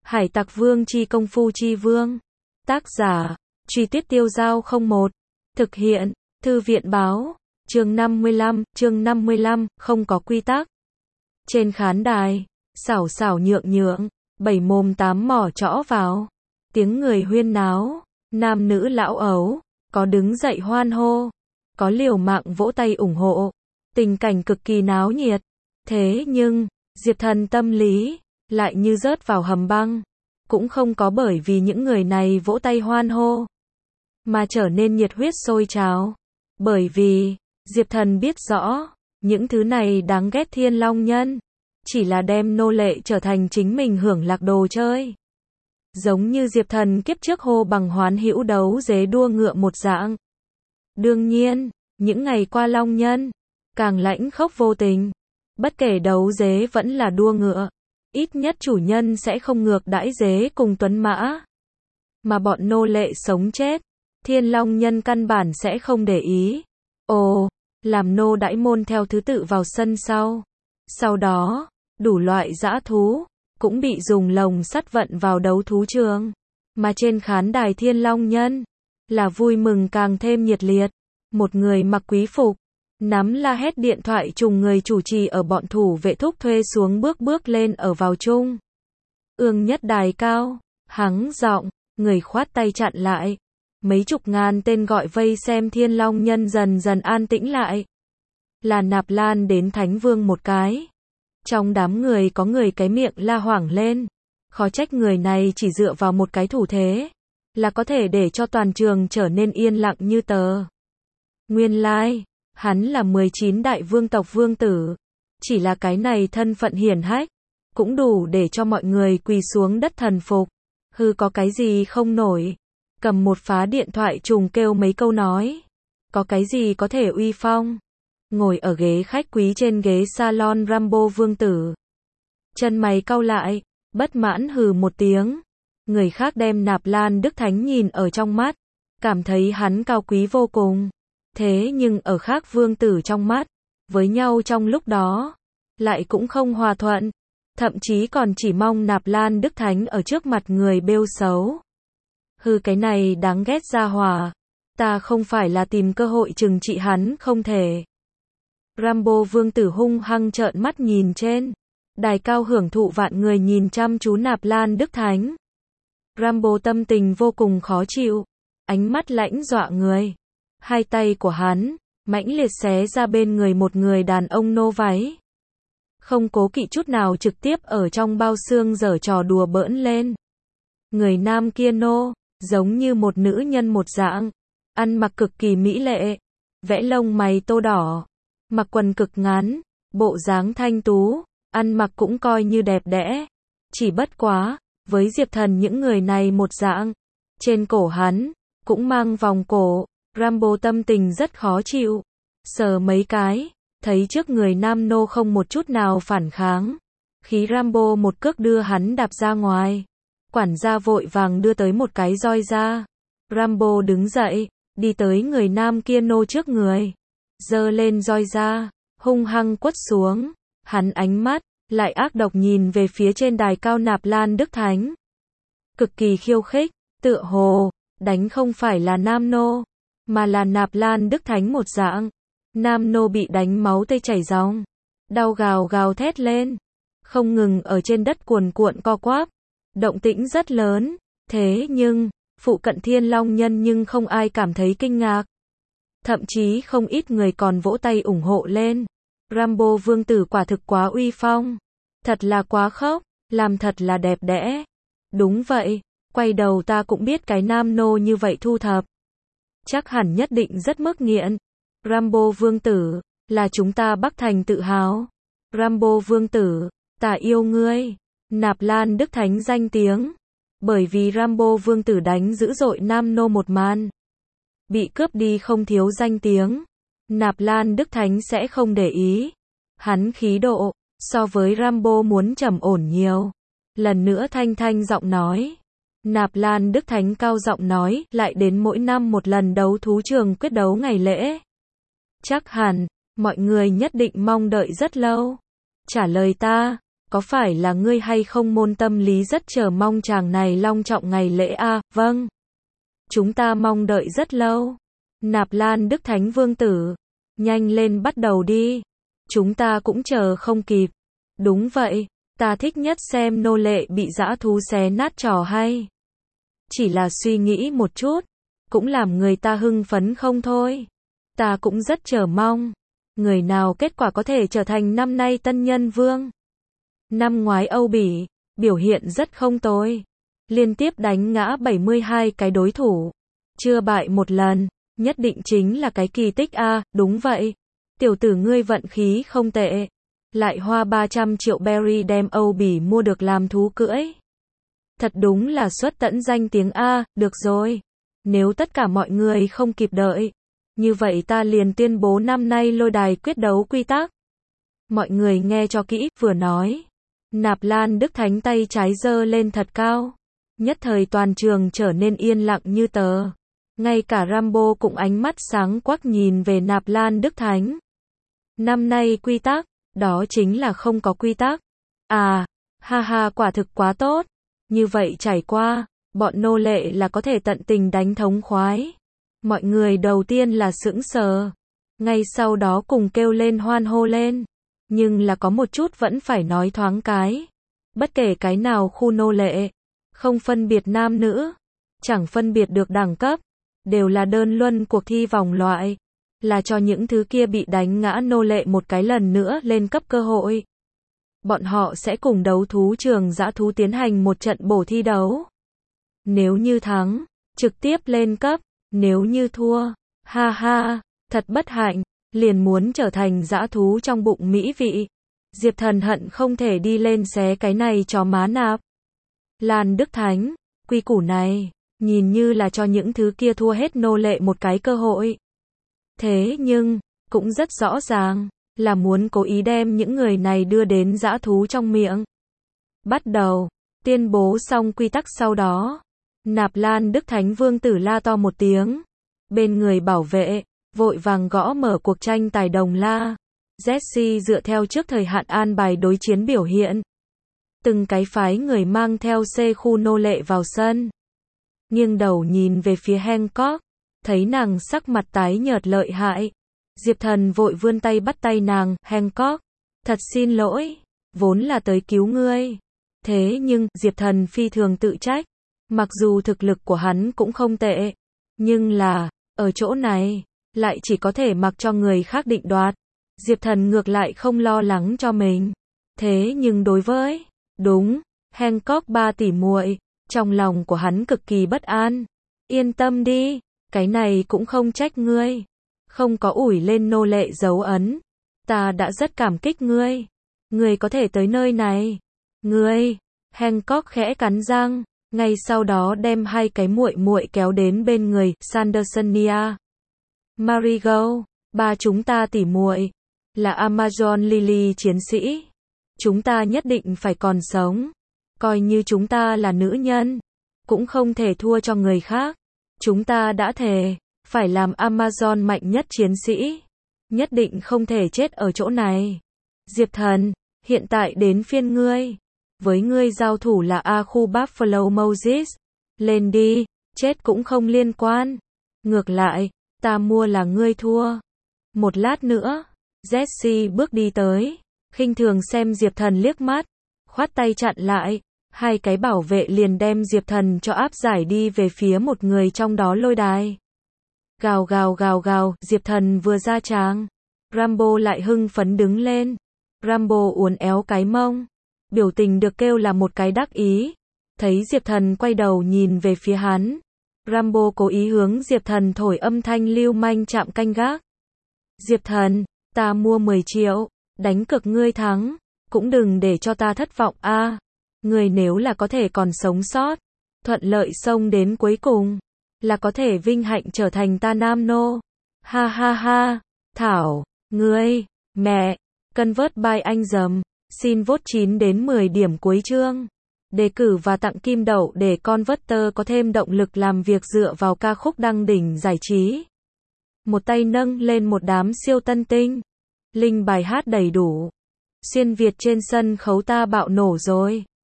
Hải Tặc Vương chi công phu chi vương. Tác giả, Truy Tuyết Tiêu Dao 01. Thực hiện, Thư viện Báo. Chương 55, không có quy tắc. Trên khán đài, xảo xảo nhượng nhượng, bảy mồm tám mỏ trõ vào. Tiếng người huyên náo, nam nữ lão ấu, có đứng dậy hoan hô, có liều mạng vỗ tay ủng hộ. Tình cảnh cực kỳ náo nhiệt. Thế nhưng, Diệp Thần tâm lý lại như rớt vào hầm băng. Cũng không có bởi vì những người này vỗ tay hoan hô mà trở nên nhiệt huyết sôi trào. Bởi vì, Diệp Thần biết rõ, những thứ này đáng ghét Thiên Long Nhân, chỉ là đem nô lệ trở thành chính mình hưởng lạc đồ chơi. Giống như Diệp Thần kiếp trước hô bằng hoán hữu đấu dế đua ngựa một dạng. Đương nhiên, những ngày qua Long Nhân, càng lãnh khốc vô tình. Bất kể đấu dế vẫn là đua ngựa, ít nhất chủ nhân sẽ không ngược đãi dế cùng tuấn mã. Mà bọn nô lệ sống chết, Thiên Long Nhân căn bản sẽ không để ý. Ồ, làm nô đãi môn theo thứ tự vào sân sau. Sau đó, đủ loại dã thú, cũng bị dùng lồng sắt vận vào đấu thú trường. Mà trên khán đài Thiên Long Nhân, là vui mừng càng thêm nhiệt liệt. Một người mặc quý phục, nắm la hét điện thoại trùng người chủ trì ở bọn thủ vệ thúc thuê xuống bước lên ở vào chung. Ương nhất đài cao, hắng giọng, người khoát tay chặn lại. Mấy chục ngàn tên gọi vây xem Thiên Long Nhân dần dần an tĩnh lại. Là Nạp Lan đến Thánh Vương một cái. Trong đám người có người cái miệng la hoảng lên. Khó trách người này chỉ dựa vào một cái thủ thế, là có thể để cho toàn trường trở nên yên lặng như tờ. Nguyên lai, hắn là 19 đại vương tộc vương tử. Chỉ là cái này thân phận hiển hách, cũng đủ để cho mọi người quỳ xuống đất thần phục. Hư có cái gì không nổi. Cầm một phá điện thoại trùng kêu mấy câu nói. Có cái gì có thể uy phong. Ngồi ở ghế khách quý trên ghế salon Rambo vương tử. Chân mày cau lại, bất mãn hừ một tiếng. Người khác đem Nạp Lan Đức Thánh nhìn ở trong mắt, cảm thấy hắn cao quý vô cùng. Thế nhưng ở khác vương tử trong mắt, với nhau trong lúc đó, lại cũng không hòa thuận. Thậm chí còn chỉ mong Nạp Lan Đức Thánh ở trước mặt người bêu xấu. Hừ, cái này đáng ghét gia hỏa. Ta không phải là tìm cơ hội trừng trị hắn không thể. Rambo vương tử hung hăng trợn mắt nhìn trên đài cao, hưởng thụ vạn người nhìn chăm chú Nạp Lan Đức Thánh. Rambo tâm tình vô cùng khó chịu, ánh mắt lãnh dọa người. Hai tay của hắn mãnh liệt xé ra bên người một người đàn ông nô váy. Không cố kỵ chút nào trực tiếp ở trong bao xương giở trò đùa bỡn lên. Người nam kia nô, giống như một nữ nhân một dạng, ăn mặc cực kỳ mỹ lệ, vẽ lông mày tô đỏ, mặc quần cực ngắn, bộ dáng thanh tú, ăn mặc cũng coi như đẹp đẽ. Chỉ bất quá, với Diệp Thần những người này một dạng, trên cổ hắn cũng mang vòng cổ. Rambo tâm tình rất khó chịu, sờ mấy cái, thấy trước người nam nô không một chút nào phản kháng. Khí Rambo một cước đưa hắn đạp ra ngoài. Quản gia vội vàng đưa tới một cái roi ra. Rambo đứng dậy, đi tới người nam kia nô trước người, giơ lên roi ra, hung hăng quất xuống. Hắn ánh mắt lại ác độc nhìn về phía trên đài cao Nạp Lan Đức Thánh, cực kỳ khiêu khích, tựa hồ đánh không phải là nam nô, mà là Nạp Lan Đức Thánh một dạng. Nam nô bị đánh máu tươi chảy ròng, đau gào thét lên, không ngừng ở trên đất cuồn cuộn co quắp. Động tĩnh rất lớn, thế nhưng phụ cận Thiên Long Nhân nhưng không ai cảm thấy kinh ngạc. Thậm chí không ít người còn vỗ tay ủng hộ lên. Rambo vương tử quả thực quá uy phong, thật là quá khốc, làm thật là đẹp đẽ. Đúng vậy, quay đầu ta cũng biết cái nam nô như vậy thu thập, chắc hẳn nhất định rất mức nghiện. Rambo vương tử, là chúng ta Bắc Thành tự hào. Rambo vương tử, ta yêu ngươi. Nạp Lan Đức Thánh danh tiếng, bởi vì Rambo vương tử đánh dữ dội nam nô một màn, bị cướp đi không thiếu danh tiếng. Nạp Lan Đức Thánh sẽ không để ý. Hắn khí độ, so với Rambo muốn trầm ổn nhiều. Lần nữa thanh giọng nói. Nạp Lan Đức Thánh cao giọng nói, lại đến mỗi năm một lần đấu thú trường quyết đấu ngày lễ. Chắc hẳn, mọi người nhất định mong đợi rất lâu. Trả lời ta, có phải là ngươi hay không môn tâm lý rất chờ mong chàng này long trọng ngày lễ a? Vâng. Chúng ta mong đợi rất lâu. Nạp Lan Đức Thánh Vương Tử. Nhanh lên bắt đầu đi. Chúng ta cũng chờ không kịp. Đúng vậy, ta thích nhất xem nô lệ bị dã thú xé nát trò hay. Chỉ là suy nghĩ một chút, cũng làm người ta hưng phấn không thôi. Ta cũng rất chờ mong. Người nào kết quả có thể trở thành năm nay tân nhân vương. Năm ngoái Âu Bỉ, biểu hiện rất không tồi. Liên tiếp đánh ngã 72 cái đối thủ. Chưa bại một lần, nhất định chính là cái kỳ tích a. Đúng vậy. Tiểu tử ngươi vận khí không tệ. Lại hoa 300 triệu berry đem Âu Bỉ mua được làm thú cưỡi. Thật đúng là xuất tẫn danh tiếng a. Được rồi. Nếu tất cả mọi người không kịp đợi, như vậy ta liền tuyên bố năm nay lôi đài quyết đấu quy tắc. Mọi người nghe cho kỹ, vừa nói. Nạp Lan Đức Thánh tay trái giơ lên thật cao. Nhất thời toàn trường trở nên yên lặng như tờ. Ngay cả Rambo cũng ánh mắt sáng quắc nhìn về Nạp Lan Đức Thánh. Năm nay quy tắc, đó chính là không có quy tắc. À, ha ha, quả thực quá tốt. Như vậy trải qua, bọn nô lệ là có thể tận tình đánh thống khoái. Mọi người đầu tiên là sững sờ. Ngay sau đó cùng kêu lên hoan hô lên. Nhưng là có một chút vẫn phải nói thoáng cái. Bất kể cái nào khu nô lệ, không phân biệt nam nữ, chẳng phân biệt được đẳng cấp, đều là đơn luân cuộc thi vòng loại. Là cho những thứ kia bị đánh ngã nô lệ một cái lần nữa lên cấp cơ hội. Bọn họ sẽ cùng đấu thú trường dã thú tiến hành một trận bổ thi đấu. Nếu như thắng, trực tiếp lên cấp. Nếu như thua, ha ha, thật bất hạnh, liền muốn trở thành dã thú trong bụng mỹ vị. Diệp Thần hận không thể đi lên xé cái này cho má Nạp Lan Đức Thánh. Quy củ này, nhìn như là cho những thứ kia thua hết nô lệ một cái cơ hội. Thế nhưng, cũng rất rõ ràng, là muốn cố ý đem những người này đưa đến dã thú trong miệng. Bắt đầu, tuyên bố xong quy tắc sau đó. Nạp Lan Đức Thánh Vương Tử la to một tiếng. Bên người bảo vệ, vội vàng gõ mở cuộc tranh tài đồng la. Jesse dựa theo trước thời hạn an bài đối chiến biểu hiện. Từng cái phái người mang theo C khu nô lệ vào sân. Nghiêng đầu nhìn về phía Hancock. Thấy nàng sắc mặt tái nhợt lợi hại. Diệp Thần vội vươn tay bắt tay nàng. Hancock, thật xin lỗi, vốn là tới cứu ngươi. Thế nhưng, Diệp Thần phi thường tự trách. Mặc dù thực lực của hắn cũng không tệ, nhưng là, ở chỗ này, lại chỉ có thể mặc cho người khác định đoạt. Diệp Thần ngược lại không lo lắng cho mình. Thế nhưng đối với, đúng, Hancock ba tỷ muội, trong lòng của hắn cực kỳ bất an. Yên tâm đi, cái này cũng không trách ngươi. Không có ủi lên nô lệ dấu ấn. Ta đã rất cảm kích ngươi. Ngươi có thể tới nơi này. Ngươi, Hancock khẽ cắn răng. Ngay sau đó đem hai cái muội muội kéo đến bên người, Sandersonia. Marigold, ba chúng ta tỉ muội, là Amazon Lily chiến sĩ. Chúng ta nhất định phải còn sống. Coi như chúng ta là nữ nhân, cũng không thể thua cho người khác. Chúng ta đã thề, phải làm Amazon mạnh nhất chiến sĩ. Nhất định không thể chết ở chỗ này. Diệp Thần, hiện tại đến phiên ngươi. Với ngươi giao thủ là A khu Buffalo Moses. Lên đi, chết cũng không liên quan. Ngược lại, ta mua là ngươi thua. Một lát nữa, Jesse bước đi tới, khinh thường xem Diệp Thần liếc mắt, khoát tay chặn lại. Hai cái bảo vệ liền đem Diệp Thần cho áp giải đi về phía một người trong đó lôi đài. Gào gào gào gào, Diệp Thần vừa ra tràng, Rambo lại hưng phấn đứng lên. Rambo uốn éo cái mông, biểu tình được kêu là một cái đắc ý. Thấy Diệp Thần quay đầu nhìn về phía hắn, Rambo cố ý hướng Diệp Thần thổi âm thanh lưu manh chạm canh gác. Diệp Thần, ta mua 10 triệu, đánh cược ngươi thắng, cũng đừng để cho ta thất vọng a. Ngươi nếu là có thể còn sống sót, thuận lợi xông đến cuối cùng, là có thể vinh hạnh trở thành ta nam nô. Ha ha ha, Thảo, ngươi, mẹ, convert by anh dầm, xin vote 9 đến 10 điểm cuối chương. Đề cử và tặng kim đậu để Converter có thêm động lực làm việc dựa vào ca khúc đăng đỉnh giải trí. Một tay nâng lên một đám siêu tân tinh. Link bài hát đầy đủ. Xuyên Việt trên sân khấu ta bạo nổ rồi.